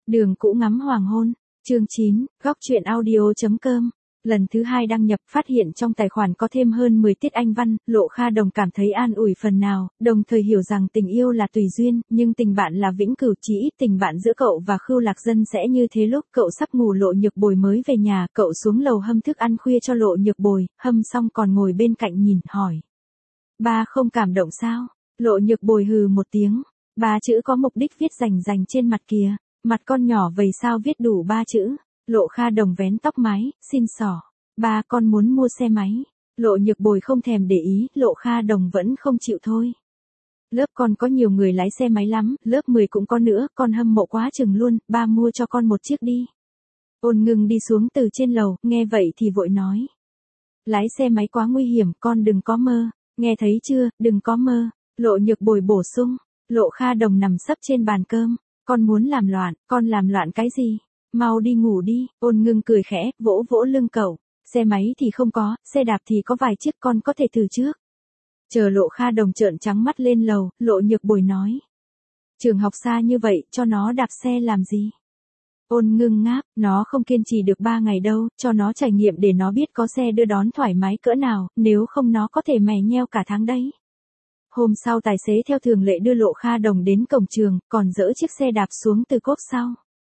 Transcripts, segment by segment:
Đường cũ ngắm hoàng hôn, chương 9, góc truyện audio.com. Lần thứ 2 đăng nhập phát hiện trong tài khoản có thêm hơn 10 tiết Anh văn, Lộ Kha Đồng cảm thấy an ủi phần nào, đồng thời hiểu rằng tình yêu là tùy duyên, nhưng tình bạn là vĩnh cửu, chỉ ít tình bạn giữa cậu và Khưu Lạc Dân sẽ như thế. Lúc cậu sắp ngủ, Lộ Nhược Bồi mới về nhà, cậu xuống lầu hâm thức ăn khuya cho Lộ Nhược Bồi, hâm xong còn ngồi bên cạnh nhìn, hỏi. Ba không cảm động sao? Lộ Nhược Bồi hừ một tiếng, ba chữ có mục đích viết rành trên mặt kìa, mặt con nhỏ vậy sao viết đủ 3 chữ? Lộ Kha Đồng vén tóc mái, xin xỏ. Ba con muốn mua xe máy. Lộ Nhược Bồi không thèm để ý, Lộ Kha Đồng vẫn không chịu thôi. Lớp con có nhiều người lái xe máy lắm, lớp 10 cũng có nữa, con hâm mộ quá chừng luôn, ba mua cho con một chiếc đi. Ôn Ngưng đi xuống từ trên lầu, nghe vậy thì vội nói. Lái xe máy quá nguy hiểm, con đừng có mơ, nghe thấy chưa, đừng có mơ. Lộ Nhược Bồi bổ sung. Lộ Kha Đồng nằm sấp trên bàn cơm, con muốn làm loạn, con làm loạn cái gì? Mau đi ngủ đi. Ôn Ngưng cười khẽ, vỗ vỗ lưng cậu. Xe máy thì không có, xe đạp thì có vài chiếc, con có thể thử trước. Chờ Lộ Kha Đồng trợn trắng mắt lên lầu, Lộ Nhược Bồi nói. Trường học xa như vậy, cho nó đạp xe làm gì? Ôn Ngưng ngáp, nó không kiên trì được 3 ngày đâu, cho nó trải nghiệm để nó biết có xe đưa đón thoải mái cỡ nào, nếu không nó có thể mè nheo cả tháng đấy. Hôm sau tài xế theo thường lệ đưa Lộ Kha Đồng đến cổng trường, còn dỡ chiếc xe đạp xuống từ cốp sau.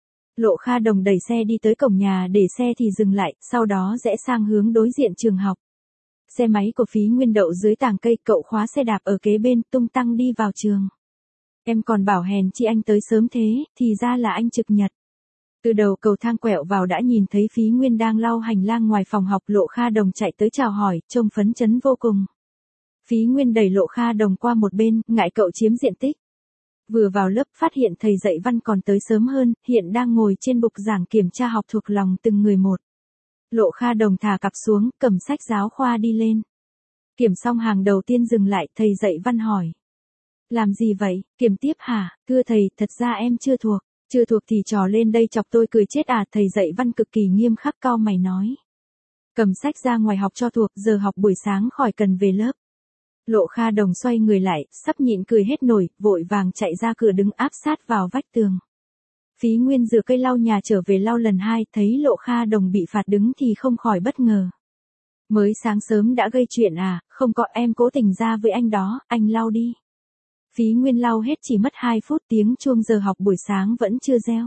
Lộ Kha Đồng đẩy xe đi tới cổng nhà để xe thì dừng lại, sau đó rẽ sang hướng đối diện trường học. Xe máy của Phí Nguyên đậu dưới tàng cây, cậu khóa xe đạp ở kế bên, tung tăng đi vào trường. Em còn bảo hèn chi anh tới sớm thế, thì ra là anh trực nhật. Từ đầu cầu thang quẹo vào đã nhìn thấy Phí Nguyên đang lau hành lang ngoài phòng học. Lộ Kha Đồng chạy tới chào hỏi, trông phấn chấn vô cùng. Phí Nguyên đẩy Lộ Kha Đồng qua một bên, ngại cậu chiếm diện tích. Vừa vào lớp phát hiện thầy dạy văn còn tới sớm hơn, hiện đang ngồi trên bục giảng kiểm tra học thuộc lòng từng người một. Lộ Kha Đồng thả cặp xuống, cầm sách giáo khoa đi lên. Kiểm xong hàng đầu tiên dừng lại, thầy dạy văn hỏi. Làm gì vậy, kiểm tiếp hả? Thưa thầy, thật ra em chưa thuộc. Chưa thuộc thì trò lên đây chọc tôi cười chết à? Thầy dạy văn cực kỳ nghiêm khắc, cau mày nói. Cầm sách ra ngoài học cho thuộc, giờ học buổi sáng khỏi cần về lớp. Lộ Kha Đồng xoay người lại, sắp nhịn cười hết nổi, vội vàng chạy ra cửa đứng áp sát vào vách tường. Phí Nguyên rửa cây lau nhà trở về lau lần 2, thấy Lộ Kha Đồng bị phạt đứng thì không khỏi bất ngờ. Mới sáng sớm đã gây chuyện à? Không có, em cố tình ra với anh đó, anh lau đi. Phí Nguyên lau hết chỉ mất 2 phút, tiếng chuông giờ học buổi sáng vẫn chưa reo.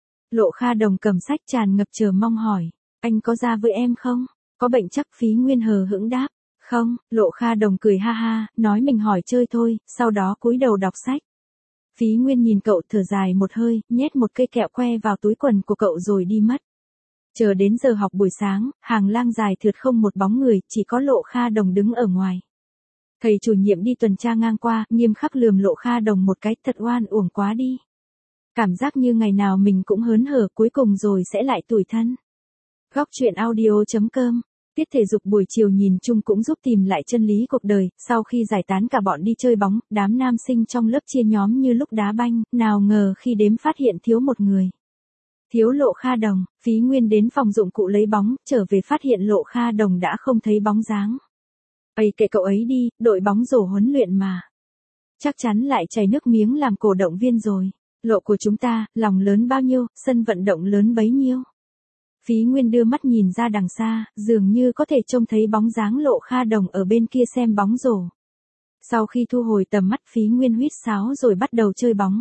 Lộ Kha Đồng cầm sách tràn ngập chờ mong hỏi, anh có ra với em không? Có bệnh chắc? Phí Nguyên hờ hững đáp. Không. Lộ Kha Đồng cười ha ha, nói mình hỏi chơi thôi, sau đó cúi đầu đọc sách. Phí Nguyên nhìn cậu thở dài một hơi, nhét một cây kẹo que vào túi quần của cậu rồi đi mất. Chờ đến giờ học buổi sáng, hàng lang dài thượt không một bóng người, chỉ có Lộ Kha Đồng đứng ở ngoài. Thầy chủ nhiệm đi tuần tra ngang qua, nghiêm khắc lườm Lộ Kha Đồng một cái, thật oan uổng quá đi. Cảm giác như ngày nào mình cũng hớn hở, cuối cùng rồi sẽ lại tủi thân. Góc truyện audio.com. Tiết thể dục buổi chiều nhìn chung cũng giúp tìm lại chân lý cuộc đời. Sau khi giải tán cả bọn đi chơi bóng, đám nam sinh trong lớp chia nhóm như lúc đá banh, nào ngờ khi đếm phát hiện thiếu một người. Thiếu Lộ Kha Đồng. Phí Nguyên đến phòng dụng cụ lấy bóng, trở về phát hiện Lộ Kha Đồng đã không thấy bóng dáng. Ây kệ cậu ấy đi, đội bóng rổ huấn luyện mà. Chắc chắn lại chảy nước miếng làm cổ động viên rồi. Lộ của chúng ta, lòng lớn bao nhiêu, sân vận động lớn bấy nhiêu. Phí Nguyên đưa mắt nhìn ra đằng xa, dường như có thể trông thấy bóng dáng Lộ Kha Đồng ở bên kia xem bóng rổ. Sau khi thu hồi tầm mắt, Phí Nguyên huýt sáo rồi bắt đầu chơi bóng.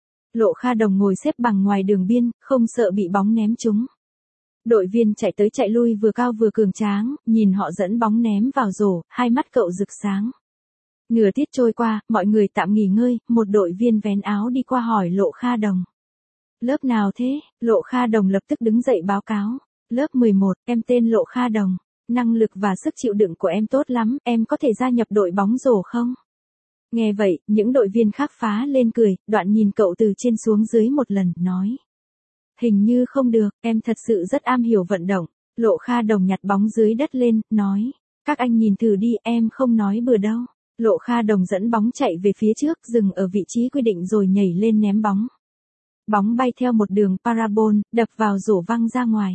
Lộ Kha Đồng ngồi xếp bằng ngoài đường biên, không sợ bị bóng ném trúng. Đội viên chạy tới chạy lui vừa cao vừa cường tráng, nhìn họ dẫn bóng ném vào rổ, hai mắt cậu rực sáng. Nửa tiết trôi qua, mọi người tạm nghỉ ngơi, một đội viên vén áo đi qua hỏi Lộ Kha Đồng. Lớp nào thế? Lộ Kha Đồng lập tức đứng dậy báo cáo. Lớp 11, em tên Lộ Kha Đồng. Năng lực và sức chịu đựng của em tốt lắm, em có thể gia nhập đội bóng rổ không? Nghe vậy, những đội viên khác phá lên cười, đoạn nhìn cậu từ trên xuống dưới một lần, nói. Hình như không được, em thật sự rất am hiểu vận động. Lộ Kha Đồng nhặt bóng dưới đất lên, nói. Các anh nhìn thử đi, em không nói bừa đâu. Lộ Kha Đồng dẫn bóng chạy về phía trước, dừng ở vị trí quy định rồi nhảy lên ném bóng. Bóng bay theo một đường parabol, đập vào rổ văng ra ngoài.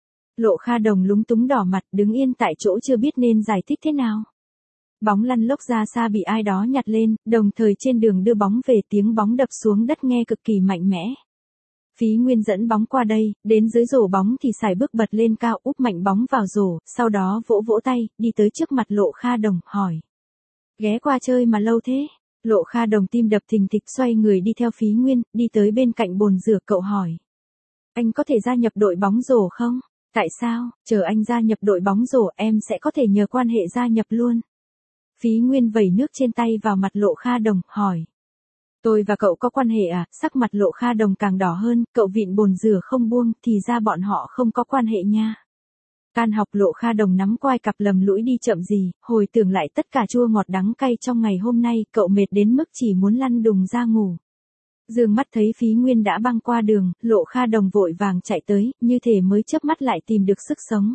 Lộ Kha Đồng lúng túng đỏ mặt, đứng yên tại chỗ chưa biết nên giải thích thế nào. Bóng lăn lốc ra xa bị ai đó nhặt lên, đồng thời trên đường đưa bóng về tiếng bóng đập xuống đất nghe cực kỳ mạnh mẽ. Phí Nguyên dẫn bóng qua đây, đến dưới rổ bóng thì xài bước bật lên cao úp mạnh bóng vào rổ, sau đó vỗ vỗ tay, đi tới trước mặt Lộ Kha Đồng, hỏi. Ghé qua chơi mà lâu thế? Lộ Kha Đồng tim đập thình thịch xoay người đi theo Phí Nguyên, đi tới bên cạnh bồn rửa cậu hỏi. Anh có thể gia nhập đội bóng rổ không? Tại sao? Chờ anh gia nhập đội bóng rổ em sẽ có thể nhờ quan hệ gia nhập luôn. Phí Nguyên vẩy nước trên tay vào mặt Lộ Kha Đồng, hỏi. Tôi và cậu có quan hệ à? Sắc mặt Lộ Kha Đồng càng đỏ hơn, cậu vịn bồn rửa không buông, thì ra bọn họ không có quan hệ nha. Can học Lộ Kha Đồng nắm quai cặp lầm lũi đi chậm gì, hồi tưởng lại tất cả chua ngọt đắng cay trong ngày hôm nay, cậu mệt đến mức chỉ muốn lăn đùng ra ngủ. Dương mắt thấy Phí Nguyên đã băng qua đường, Lộ Kha Đồng vội vàng chạy tới, như thể mới chớp mắt lại tìm được sức sống.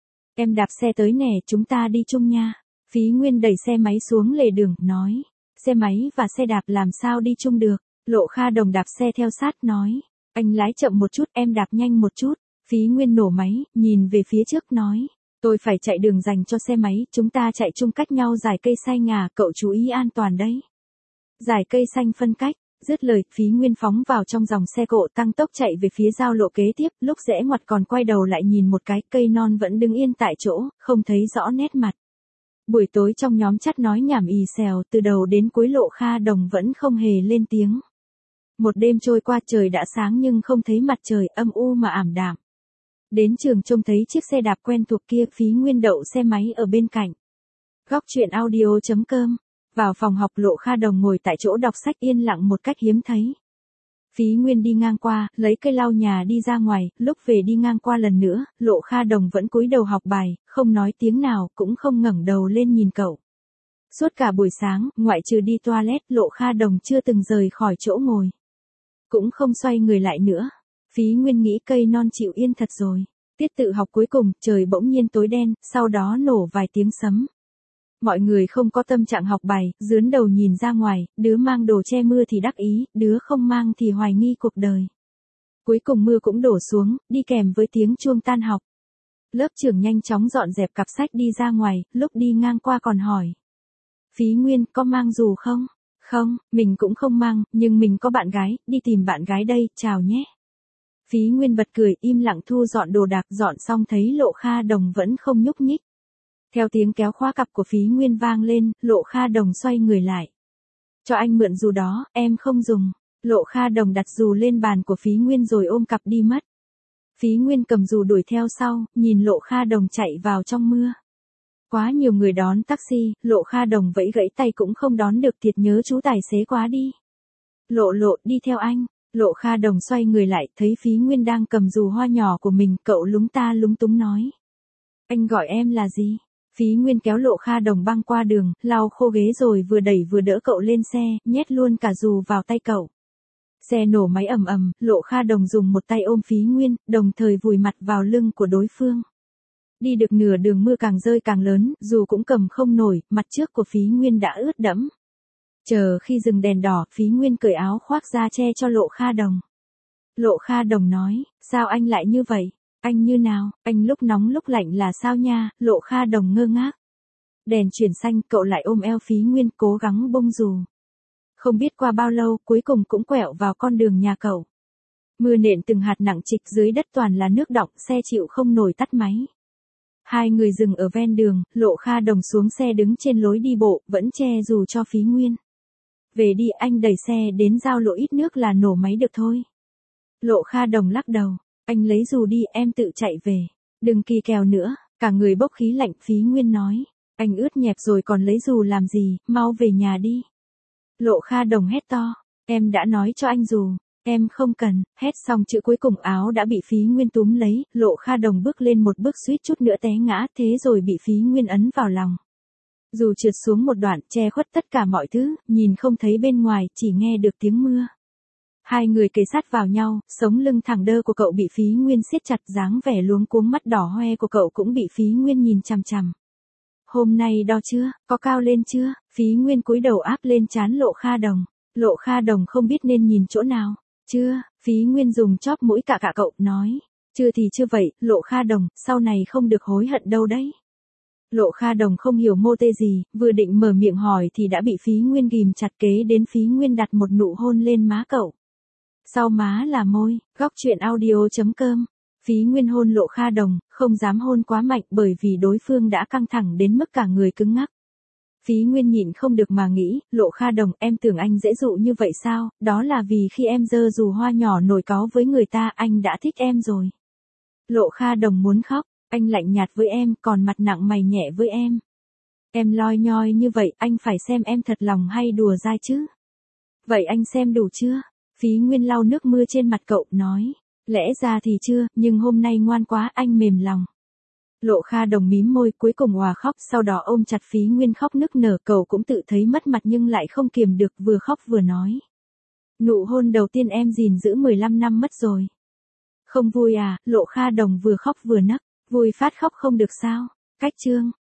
Em đạp xe tới nè, chúng ta đi chung nha. Phí Nguyên đẩy xe máy xuống lề đường, nói. Xe máy và xe đạp làm sao đi chung được? Lộ Kha Đồng đạp xe theo sát, nói. Anh lái chậm một chút, em đạp nhanh một chút. Phí Nguyên nổ máy, nhìn về phía trước nói. Tôi phải chạy đường dành cho xe máy, chúng ta chạy chung cách nhau dải cây xanh à, cậu chú ý an toàn đấy. Dải cây xanh phân cách. Dứt lời, Phí Nguyên phóng vào trong dòng xe cộ tăng tốc chạy về phía giao lộ kế tiếp, lúc rẽ ngoặt còn quay đầu lại nhìn một cái, cây non vẫn đứng yên tại chỗ, không thấy rõ nét mặt. Buổi tối trong nhóm chat nói nhảm ì xèo, từ đầu đến cuối Lộ Kha Đồng vẫn không hề lên tiếng. Một đêm trôi qua, trời đã sáng nhưng không thấy mặt trời, âm u mà ảm đạm. Đến trường trông thấy chiếc xe đạp quen thuộc kia, Phí Nguyên đậu xe máy ở bên cạnh. Góc truyện audio.com. Vào phòng học, Lộ Kha Đồng ngồi tại chỗ đọc sách yên lặng một cách hiếm thấy. Phí Nguyên đi ngang qua, lấy cây lau nhà đi ra ngoài, lúc về đi ngang qua lần nữa, Lộ Kha Đồng vẫn cúi đầu học bài, không nói tiếng nào, cũng không ngẩng đầu lên nhìn cậu. Suốt cả buổi sáng, ngoại trừ đi toilet, Lộ Kha Đồng chưa từng rời khỏi chỗ ngồi. Cũng không xoay người lại nữa. Phí Nguyên nghĩ cây non chịu yên thật rồi. Tiết tự học cuối cùng, trời bỗng nhiên tối đen, sau đó nổ vài tiếng sấm. Mọi người không có tâm trạng học bài, dướn đầu nhìn ra ngoài, đứa mang đồ che mưa thì đắc ý, đứa không mang thì hoài nghi cuộc đời. Cuối cùng mưa cũng đổ xuống, đi kèm với tiếng chuông tan học. Lớp trưởng nhanh chóng dọn dẹp cặp sách đi ra ngoài, lúc đi ngang qua còn hỏi. Phí Nguyên, có mang dù không? Không, mình cũng không mang, nhưng mình có bạn gái, đi tìm bạn gái đây, chào nhé. Phí Nguyên bật cười, im lặng thu dọn đồ đạc, dọn xong thấy Lộ Kha Đồng vẫn không nhúc nhích. Theo tiếng kéo khóa cặp của Phí Nguyên vang lên, Lộ Kha Đồng xoay người lại. Cho anh mượn dù đó, em không dùng. Lộ Kha Đồng đặt dù lên bàn của Phí Nguyên rồi ôm cặp đi mất. Phí Nguyên cầm dù đuổi theo sau, nhìn Lộ Kha Đồng chạy vào trong mưa. Quá nhiều người đón taxi, Lộ Kha Đồng vẫy gãy tay cũng không đón được, thiệt nhớ chú tài xế quá đi. Lộ, đi theo anh. Lộ Kha Đồng xoay người lại, thấy Phí Nguyên đang cầm dù hoa nhỏ của mình, cậu lúng ta lúng túng nói. Anh gọi em là gì? Phí Nguyên kéo Lộ Kha Đồng băng qua đường, lau khô ghế rồi vừa đẩy vừa đỡ cậu lên xe, nhét luôn cả dù vào tay cậu. Xe nổ máy ầm ầm, Lộ Kha Đồng dùng một tay ôm Phí Nguyên, đồng thời vùi mặt vào lưng của đối phương. Đi được nửa đường mưa càng rơi càng lớn, dù cũng cầm không nổi, mặt trước của Phí Nguyên đã ướt đẫm. Chờ khi dừng đèn đỏ, Phí Nguyên cởi áo khoác ra che cho Lộ Kha Đồng. Lộ Kha Đồng nói, sao anh lại như vậy? Anh như nào? Anh lúc nóng lúc lạnh là sao nha? Lộ Kha Đồng ngơ ngác. Đèn chuyển xanh, cậu lại ôm eo Phí Nguyên cố gắng bông dù. Không biết qua bao lâu, cuối cùng cũng quẹo vào con đường nhà cậu. Mưa nện từng hạt nặng trịch, dưới đất toàn là nước đọng, xe chịu không nổi tắt máy. Hai người dừng ở ven đường, Lộ Kha Đồng xuống xe đứng trên lối đi bộ, vẫn che dù cho Phí Nguyên. Về đi, anh đẩy xe đến giao lộ ít nước là nổ máy được thôi. Lộ Kha Đồng lắc đầu. Anh lấy dù đi, em tự chạy về. Đừng kỳ kèo nữa, cả người bốc khí lạnh. Phí Nguyên nói. Anh ướt nhẹp rồi còn lấy dù làm gì, mau về nhà đi. Lộ Kha Đồng hét to. Em đã nói cho anh dù. Em không cần. Hét xong chữ cuối cùng áo đã bị Phí Nguyên túm lấy. Lộ Kha Đồng bước lên một bước suýt chút nữa té ngã, thế rồi bị Phí Nguyên ấn vào lòng. Dù trượt xuống một đoạn, che khuất tất cả mọi thứ, nhìn không thấy bên ngoài, chỉ nghe được tiếng mưa. Hai người kề sát vào nhau, sống lưng thẳng đơ của cậu bị Phí Nguyên siết chặt, dáng vẻ luống cuống mắt đỏ hoe của cậu cũng bị Phí Nguyên nhìn chằm chằm. Hôm nay đo chưa, có cao lên chưa? Phí Nguyên cúi đầu áp lên trán Lộ Kha Đồng. Lộ Kha Đồng không biết nên nhìn chỗ nào. Chưa, Phí Nguyên dùng chóp mũi cạ cậu, nói. Chưa thì chưa vậy, Lộ Kha Đồng, sau này không được hối hận đâu đấy. Lộ Kha Đồng không hiểu mô tê gì, vừa định mở miệng hỏi thì đã bị Phí Nguyên ghìm chặt, kế đến Phí Nguyên đặt một nụ hôn lên má cậu. Sau má là môi, góc chuyện audio.com. Phí Nguyên hôn Lộ Kha Đồng, không dám hôn quá mạnh bởi vì đối phương đã căng thẳng đến mức cả người cứng ngắc. Phí Nguyên nhịn không được mà nghĩ, Lộ Kha Đồng, em tưởng anh dễ dụ như vậy sao, đó là vì khi em giơ dù hoa nhỏ nổi cáu với người ta anh đã thích em rồi. Lộ Kha Đồng muốn khóc, anh lạnh nhạt với em, còn mặt nặng mày nhẹ với em. Em loi nhoi như vậy, anh phải xem em thật lòng hay đùa dai chứ. Vậy anh xem đủ chưa? Phí Nguyên lau nước mưa trên mặt cậu, nói. Lẽ ra thì chưa, nhưng hôm nay ngoan quá, anh mềm lòng. Lộ Kha Đồng mím môi, cuối cùng òa khóc, sau đó ôm chặt Phí Nguyên khóc nức nở, cậu cũng tự thấy mất mặt nhưng lại không kiềm được, vừa khóc vừa nói. Nụ hôn đầu tiên em gìn giữ 15 năm mất rồi. Không vui à? Lộ Kha Đồng vừa khóc vừa nấc. Vui phát khóc không được sao? Cách chương.